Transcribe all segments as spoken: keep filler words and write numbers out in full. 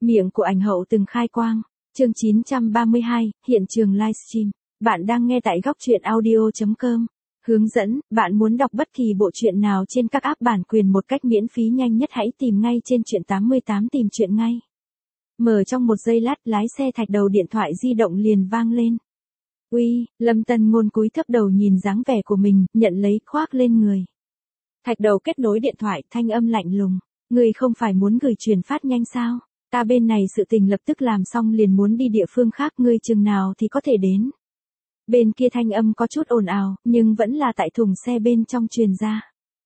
Miệng của ảnh hậu từng khai quang. Chương chín trăm ba mươi hai, hiện trường livestream. Bạn đang nghe tại góc truyện audio chấm com. Hướng dẫn, bạn muốn đọc bất kỳ bộ truyện nào trên các app bản quyền một cách miễn phí nhanh nhất hãy tìm ngay trên truyện tám mươi tám tìm truyện ngay. Mở trong một giây lát lái xe Thạch Đầu điện thoại di động liền vang lên. Uy, Lâm Tân Ngôn cúi thấp đầu nhìn dáng vẻ của mình, nhận lấy khoác lên người. Thạch Đầu kết nối điện thoại thanh âm lạnh lùng. Người không phải muốn gửi truyền phát nhanh sao? Ta bên này sự tình lập tức làm xong liền muốn đi địa phương khác, ngươi chừng nào thì có thể đến. Bên kia thanh âm có chút ồn ào, nhưng vẫn là tại thùng xe bên trong truyền ra.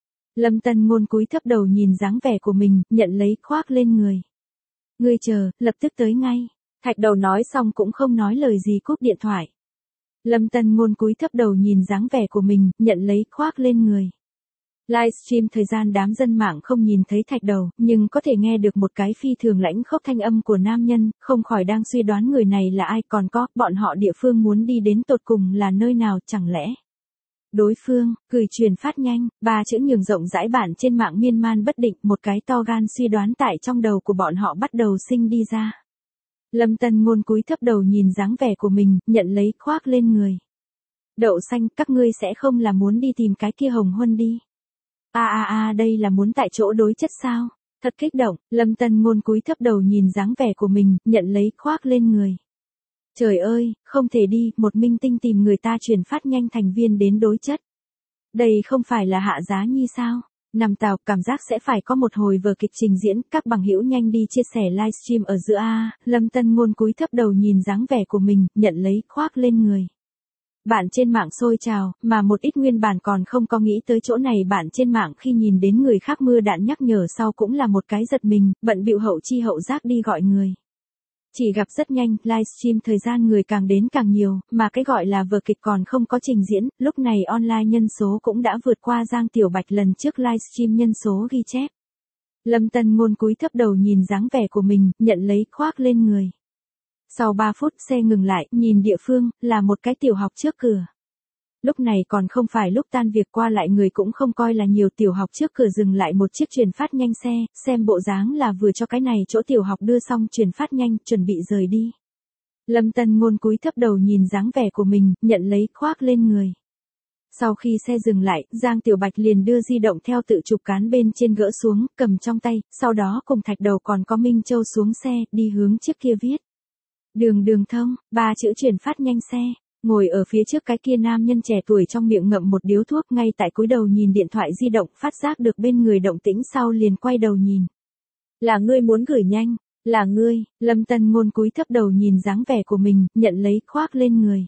Lâm Tân Ngôn cúi thấp đầu nhìn dáng vẻ của mình, nhận lấy khoác lên người. Ngươi chờ, lập tức tới ngay. Thạch Đầu nói xong cũng không nói lời gì cúp điện thoại. Lâm Tân Ngôn cúi thấp đầu nhìn dáng vẻ của mình, nhận lấy khoác lên người. Livestream thời gian đám dân mạng không nhìn thấy Thạch Đầu, nhưng có thể nghe được một cái phi thường lãnh khốc thanh âm của nam nhân, không khỏi đang suy đoán người này là ai, còn có, bọn họ địa phương muốn đi đến tột cùng là nơi nào, chẳng lẽ. Đối phương, gửi truyền phát nhanh, ba chữ nhường rộng rãi bản trên mạng miên man bất định, một cái to gan suy đoán tại trong đầu của bọn họ bắt đầu sinh đi ra. Lâm Tân Ngôn cúi thấp đầu nhìn dáng vẻ của mình, nhận lấy khoác lên người. Đậu xanh, các ngươi sẽ không là muốn đi tìm cái kia Hồng Huân đi. A a a đây là muốn tại chỗ đối chất sao? Thật kích động, Lâm Tân Ngôn cúi thấp đầu nhìn dáng vẻ của mình, nhận lấy khoác lên người. Trời ơi, không thể đi, một minh tinh tìm người ta truyền phát nhanh thành viên đến đối chất. Đây không phải là Hạ Giá Nhi sao? Nằm tàu, cảm giác sẽ phải có một hồi vở kịch trình diễn, các bằng hữu nhanh đi chia sẻ livestream ở giữa a. Lâm Tân Ngôn cúi thấp đầu nhìn dáng vẻ của mình, nhận lấy khoác lên người. Bạn trên mạng sôi trào, mà một ít nguyên bản còn không có nghĩ tới chỗ này bạn trên mạng khi nhìn đến người khác mưa đạn nhắc nhở sau cũng là một cái giật mình, bận bịu hậu chi hậu giác đi gọi người. Chỉ gặp rất nhanh, livestream thời gian người càng đến càng nhiều, mà cái gọi là vở kịch còn không có trình diễn, lúc này online nhân số cũng đã vượt qua Giang Tiểu Bạch lần trước livestream nhân số ghi chép. Lâm Tân Ngôn cúi thấp đầu nhìn dáng vẻ của mình, nhận lấy khoác lên người. Sau ba phút xe ngừng lại, nhìn địa phương, là một cái tiểu học trước cửa. Lúc này còn không phải lúc tan việc, qua lại người cũng không coi là nhiều, tiểu học trước cửa dừng lại một chiếc truyền phát nhanh xe, xem bộ dáng là vừa cho cái này chỗ tiểu học đưa xong truyền phát nhanh, chuẩn bị rời đi. Lâm Tân Ngôn cúi thấp đầu nhìn dáng vẻ của mình, nhận lấy khoác lên người. Sau khi xe dừng lại, Giang Tiểu Bạch liền đưa di động theo tự chụp cán bên trên gỡ xuống, cầm trong tay, sau đó cùng Thạch Đầu còn có Minh Châu xuống xe, đi hướng chiếc kia viết. Đường đường thông, ba chữ truyền phát nhanh xe. Ngồi ở phía trước cái kia nam nhân trẻ tuổi trong miệng ngậm một điếu thuốc, ngay tại cúi đầu nhìn điện thoại di động, phát giác được bên người động tĩnh sau liền quay đầu nhìn. Là ngươi muốn gửi nhanh, là ngươi. Lâm Tân Ngôn cúi thấp đầu nhìn dáng vẻ của mình, nhận lấy khoác lên người.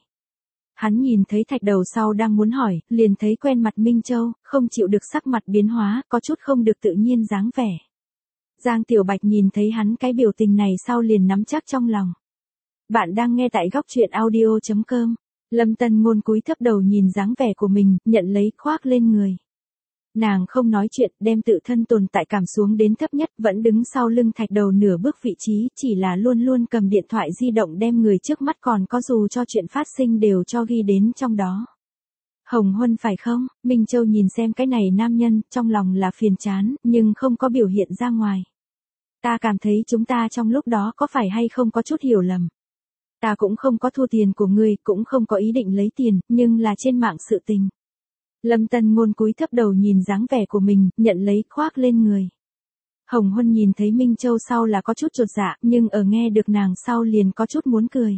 Hắn nhìn thấy Thạch Đầu sau đang muốn hỏi, liền thấy quen mặt Minh Châu, không chịu được sắc mặt biến hóa, có chút không được tự nhiên dáng vẻ. Giang Tiểu Bạch nhìn thấy hắn cái biểu tình này sau liền nắm chắc trong lòng. Bạn đang nghe tại góc truyện audio chấm com. Lâm Tân Ngôn cúi thấp đầu nhìn dáng vẻ của mình, nhận lấy khoác lên người. Nàng không nói chuyện, đem tự thân tồn tại cảm xuống đến thấp nhất, vẫn đứng sau lưng Thạch Đầu nửa bước vị trí, chỉ là luôn luôn cầm điện thoại di động đem người trước mắt còn có dù cho chuyện phát sinh đều cho ghi đến trong đó. Hồng Huân phải không? Minh Châu nhìn xem cái này nam nhân, trong lòng là phiền chán, nhưng không có biểu hiện ra ngoài. Ta cảm thấy chúng ta trong lúc đó có phải hay không có chút hiểu lầm. Ta cũng không có thua tiền của ngươi, cũng không có ý định lấy tiền, nhưng là trên mạng sự tình. Lâm Tân Ngôn cúi thấp đầu nhìn dáng vẻ của mình, nhận lấy khoác lên người. Hồng Huân nhìn thấy Minh Châu sau là có chút chột dạ, nhưng ở nghe được nàng sau liền có chút muốn cười.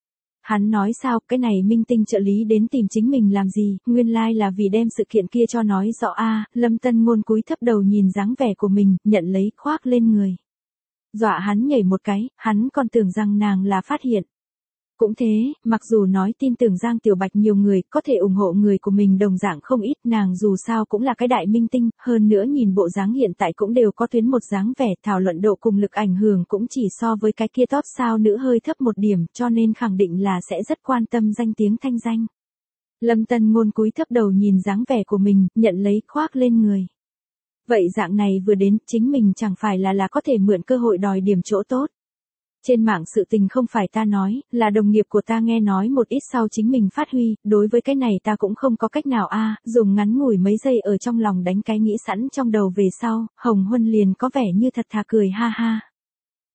Hắn nói sao, cái này minh tinh trợ lý đến tìm chính mình làm gì, nguyên lai like là vì đem sự kiện kia cho nói rõ a. Lâm Tân Ngôn cúi thấp đầu nhìn dáng vẻ của mình, nhận lấy khoác lên người. Dọa hắn nhảy một cái, hắn còn tưởng rằng nàng là phát hiện. Cũng thế, mặc dù nói tin tưởng Giang Tiểu Bạch nhiều người, có thể ủng hộ người của mình đồng dạng không ít, nàng dù sao cũng là cái đại minh tinh, hơn nữa nhìn bộ dáng hiện tại cũng đều có tuyến một dáng vẻ, thảo luận độ cùng lực ảnh hưởng cũng chỉ so với cái kia top sao nữ hơi thấp một điểm, cho nên khẳng định là sẽ rất quan tâm danh tiếng thanh danh. Lâm Tân Ngôn cúi thấp đầu nhìn dáng vẻ của mình, nhận lấy khoác lên người. Vậy dạng này vừa đến, chính mình chẳng phải là là có thể mượn cơ hội đòi điểm chỗ tốt. Trên mạng sự tình không phải ta nói, là đồng nghiệp của ta nghe nói một ít sau chính mình phát huy, đối với cái này ta cũng không có cách nào a. Dùng ngắn ngủi mấy giây ở trong lòng đánh cái nghĩ sẵn trong đầu về sau, Hồng Huân liền có vẻ như thật thà cười ha ha.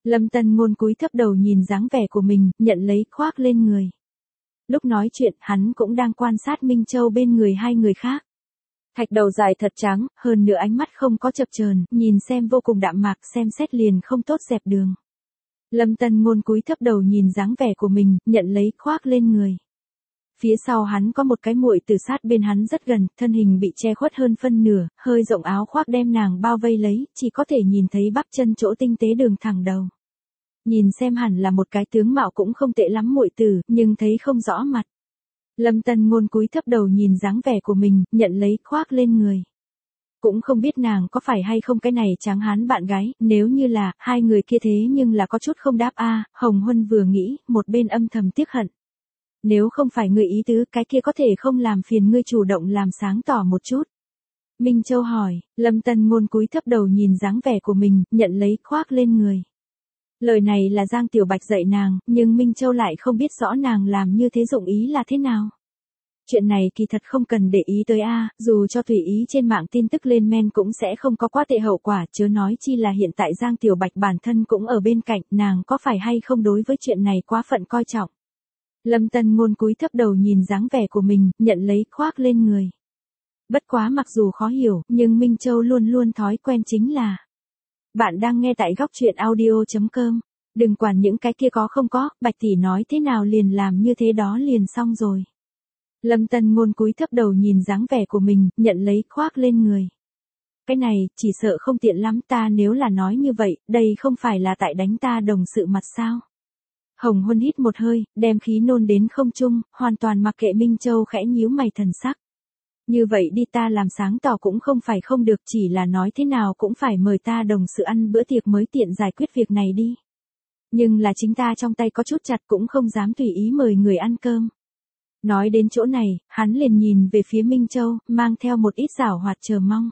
Lâm Tân Ngôn cúi thấp đầu nhìn dáng vẻ của mình, nhận lấy khoác lên người. Lúc nói chuyện, hắn cũng đang quan sát Minh Châu bên người hai người khác. Thạch đầu dài thật trắng, hơn nữa ánh mắt không có chập chờn, nhìn xem vô cùng đạm mạc, xem xét liền không tốt dẹp đường. Lâm Tân Ngôn cúi thấp đầu nhìn dáng vẻ của mình, nhận lấy khoác lên người. Phía sau hắn có một cái muội tử sát bên hắn rất gần, thân hình bị che khuất hơn phân nửa, hơi rộng áo khoác đem nàng bao vây lấy, chỉ có thể nhìn thấy bắp chân chỗ tinh tế đường thẳng đầu. Nhìn xem hẳn là một cái tướng mạo cũng không tệ lắm muội tử, nhưng thấy không rõ mặt. Lâm Tân Ngôn cúi thấp đầu nhìn dáng vẻ của mình, nhận lấy khoác lên người. Cũng không biết nàng có phải hay không cái này tráng hán bạn gái, nếu như là, hai người kia thế nhưng là có chút không đáp a. Hồng Huân vừa nghĩ, một bên âm thầm tiếc hận. Nếu không phải người ý tứ, cái kia có thể không làm phiền ngươi chủ động làm sáng tỏ một chút. Minh Châu hỏi, Lâm Tân Ngôn cúi thấp đầu nhìn dáng vẻ của mình, nhận lấy khoác lên người. Lời này là Giang Tiểu Bạch dạy nàng, nhưng Minh Châu lại không biết rõ nàng làm như thế dụng ý là thế nào. Chuyện này kỳ thật không cần để ý tới a, dù cho tùy ý trên mạng tin tức lên men cũng sẽ không có quá tệ hậu quả, chớ nói chi là hiện tại Giang Tiểu Bạch bản thân cũng ở bên cạnh, nàng có phải hay không đối với chuyện này quá phận coi trọng. Lâm Tân Ngôn cúi thấp đầu nhìn dáng vẻ của mình, nhận lấy khoác lên người. Bất quá mặc dù khó hiểu, nhưng Minh Châu luôn luôn thói quen chính là. Bạn đang nghe tại góc truyện audio chấm com. Đừng quản những cái kia có không có, Bạch tỷ nói thế nào liền làm như thế đó liền xong rồi. Lâm Tân Ngôn cúi thấp đầu nhìn dáng vẻ của mình, nhận lấy khoác lên người. Cái này, chỉ sợ không tiện lắm, ta nếu là nói như vậy, đây không phải là tại đánh ta đồng sự mặt sao. Hồng Huân hít một hơi, đem khí nôn đến không trung, hoàn toàn mặc kệ Minh Châu khẽ nhíu mày thần sắc. Như vậy đi, ta làm sáng tỏ cũng không phải không được, chỉ là nói thế nào cũng phải mời ta đồng sự ăn bữa tiệc mới tiện giải quyết việc này đi. Nhưng là chính ta trong tay có chút chặt cũng không dám tùy ý mời người ăn cơm. Nói đến chỗ này, hắn liền nhìn về phía Minh Châu, mang theo một ít giảo hoạt chờ mong.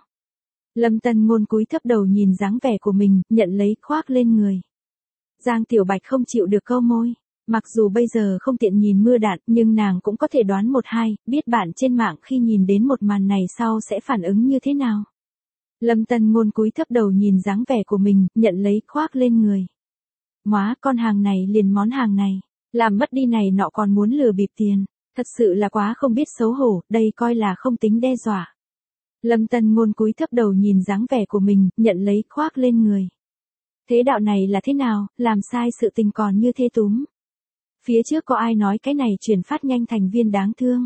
Lâm Tân Ngôn cúi thấp đầu nhìn dáng vẻ của mình, nhận lấy khoác lên người. Giang Tiểu Bạch không chịu được câu môi. Mặc dù bây giờ không tiện nhìn mưa đạn, nhưng nàng cũng có thể đoán một hai, biết bạn trên mạng khi nhìn đến một màn này sau sẽ phản ứng như thế nào. Lâm Tân Ngôn cúi thấp đầu nhìn dáng vẻ của mình, nhận lấy khoác lên người. Móa, con hàng này liền món hàng này, làm mất đi này nọ còn muốn lừa bịp tiền, thật sự là quá không biết xấu hổ, đây coi là không tính đe dọa. Lâm Tân Ngôn cúi thấp đầu nhìn dáng vẻ của mình, nhận lấy khoác lên người. Thế đạo này là thế nào, làm sai sự tình còn như thế túm. Phía trước có ai nói cái này chuyển phát nhanh thành viên đáng thương.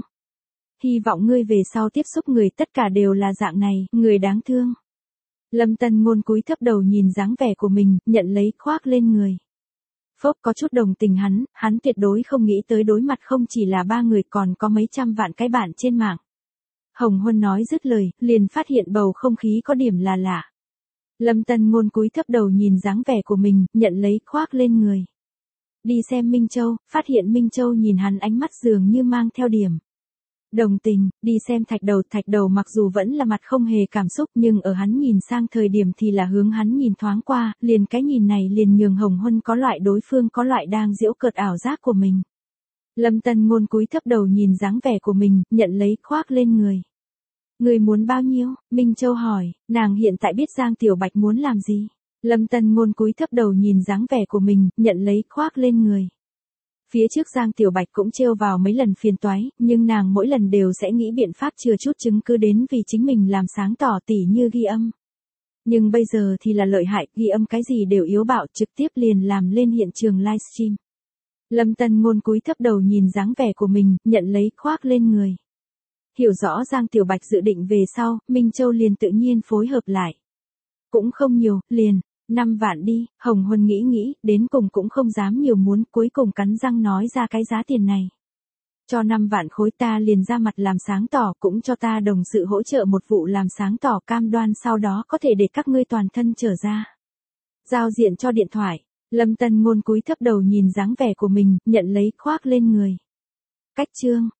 Hy vọng ngươi về sau tiếp xúc người tất cả đều là dạng này, người đáng thương. Lâm Tân Ngôn cúi thấp đầu nhìn dáng vẻ của mình, nhận lấy khoác lên người. Phốc có chút đồng tình hắn, hắn tuyệt đối không nghĩ tới đối mặt không chỉ là ba người còn có mấy trăm vạn cái bạn trên mạng. Hồng Huân nói dứt lời, liền phát hiện bầu không khí có điểm là lạ. Lâm Tân Ngôn cúi thấp đầu nhìn dáng vẻ của mình, nhận lấy khoác lên người. Đi xem Minh Châu, phát hiện Minh Châu nhìn hắn ánh mắt dường như mang theo điểm đồng tình, đi xem thạch đầu, thạch đầu mặc dù vẫn là mặt không hề cảm xúc nhưng ở hắn nhìn sang thời điểm thì là hướng hắn nhìn thoáng qua, liền cái nhìn này liền nhường Hồng Huân có loại đối phương có loại đang giễu cợt ảo giác của mình. Lâm Tân Ngôn cúi thấp đầu nhìn dáng vẻ của mình, nhận lấy khoác lên người. Người muốn bao nhiêu? Minh Châu hỏi, nàng hiện tại biết Giang Tiểu Bạch muốn làm gì. Lâm Tân Ngôn cúi thấp đầu nhìn dáng vẻ của mình, nhận lấy khoác lên người. Phía trước Giang Tiểu Bạch cũng trêu vào mấy lần phiền toái, nhưng nàng mỗi lần đều sẽ nghĩ biện pháp chừa chút chứng cứ đến vì chính mình làm sáng tỏ tỉ như ghi âm. Nhưng bây giờ thì là lợi hại, ghi âm cái gì đều yếu bạo, trực tiếp liền làm lên hiện trường livestream. Lâm Tân Ngôn cúi thấp đầu nhìn dáng vẻ của mình, nhận lấy khoác lên người. Hiểu rõ Giang Tiểu Bạch dự định về sau, Minh Châu liền tự nhiên phối hợp lại. Cũng không nhiều, liền, năm vạn đi, Hồng Huân nghĩ nghĩ, đến cùng cũng không dám nhiều muốn, cuối cùng cắn răng nói ra cái giá tiền này. Cho năm vạn khối ta liền ra mặt làm sáng tỏ, cũng cho ta đồng sự hỗ trợ một vụ làm sáng tỏ, cam đoan sau đó có thể để các ngươi toàn thân trở ra. Giao diện cho điện thoại, Lâm Tân Ngôn cúi thấp đầu nhìn dáng vẻ của mình, nhận lấy khoác lên người. Cách chương,